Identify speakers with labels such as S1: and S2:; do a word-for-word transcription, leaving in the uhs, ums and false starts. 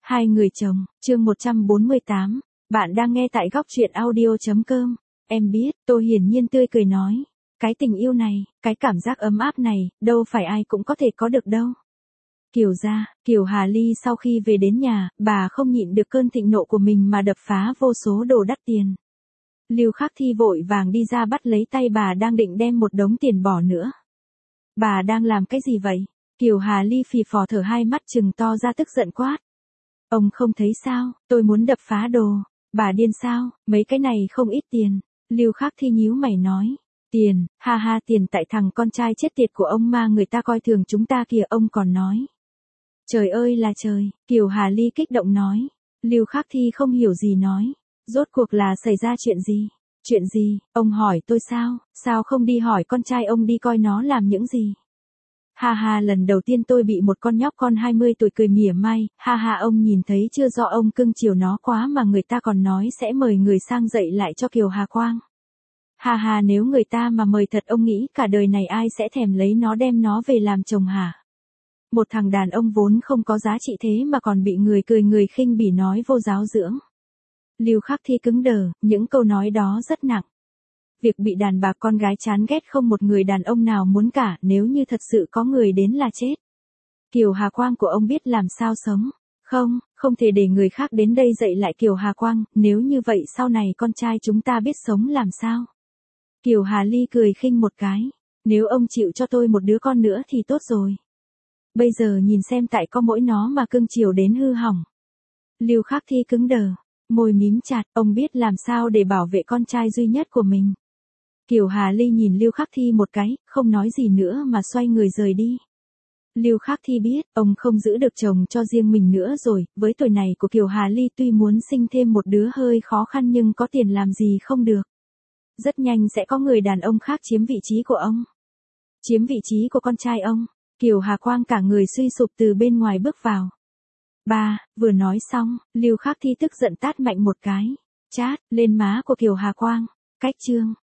S1: Hai người chồng, chương một trăm bốn mươi tám, bạn đang nghe tại góc truyện audio.com. Em biết, tôi hiển nhiên tươi cười nói. Cái tình yêu này, cái cảm giác ấm áp này, đâu phải ai cũng có thể có được đâu. Kiều gia, Kiều Hà Ly sau khi về đến nhà, bà không nhịn được cơn thịnh nộ của mình mà đập phá vô số đồ đắt tiền. Lưu Khắc Thi vội vàng đi ra bắt lấy tay bà đang định đem một đống tiền bỏ nữa. Bà đang làm cái gì vậy? Kiều Hà Ly phì phò thở hai mắt trừng to ra tức giận quát. Ông không thấy sao, tôi muốn đập phá đồ. Bà điên sao, mấy cái này không ít tiền. Lưu Khắc Thi nhíu mày nói. Tiền, ha ha, tiền tại thằng con trai chết tiệt của ông mà người ta coi thường chúng ta kìa, ông còn nói. Trời ơi là trời, Kiều Hà Ly kích động nói. Lưu Khắc Thi không hiểu gì nói. Rốt cuộc là xảy ra chuyện gì? Chuyện gì, ông hỏi tôi sao, sao không đi hỏi con trai ông đi coi nó làm những gì? Ha ha, lần đầu tiên tôi bị một con nhóc con hai mươi tuổi cười mỉa mai, ha ha, ông nhìn thấy chưa, do ông cưng chiều nó quá mà người ta còn nói sẽ mời người sang dạy lại cho Kiều Hà Quang. Ha ha, nếu người ta mà mời thật, ông nghĩ cả đời này ai sẽ thèm lấy nó đem nó về làm chồng hả? Một thằng đàn ông vốn không có giá trị thế mà còn bị người cười người khinh bỉ nói vô giáo dưỡng. Lưu Khắc Thi cứng đờ, những câu nói đó rất nặng. Việc bị đàn bà con gái chán ghét không một người đàn ông nào muốn cả, nếu như thật sự có người đến là chết. Kiều Hà Quang của ông biết làm sao sống. Không, không thể để người khác đến đây dạy lại Kiều Hà Quang, nếu như vậy sau này con trai chúng ta biết sống làm sao? Kiều Hà Ly cười khinh một cái. Nếu ông chịu cho tôi một đứa con nữa thì tốt rồi. Bây giờ nhìn xem tại có mỗi nó mà cưng chiều đến hư hỏng. Lưu Khắc Thi cứng đờ, môi mím chặt, ông biết làm sao để bảo vệ con trai duy nhất của mình. Kiều Hà Ly nhìn Lưu Khắc Thi một cái, không nói gì nữa mà xoay người rời đi. Lưu Khắc Thi biết, ông không giữ được chồng cho riêng mình nữa rồi, với tuổi này của Kiều Hà Ly tuy muốn sinh thêm một đứa hơi khó khăn nhưng có tiền làm gì không được. Rất nhanh sẽ có người đàn ông khác chiếm vị trí của ông. Chiếm vị trí của con trai ông. Kiều Hà Quang cả người suy sụp từ bên ngoài bước vào. Ba, vừa nói xong, Lưu Khắc Thi tức giận tát mạnh một cái. Chát, lên má của Kiều Hà Quang. Cách chương.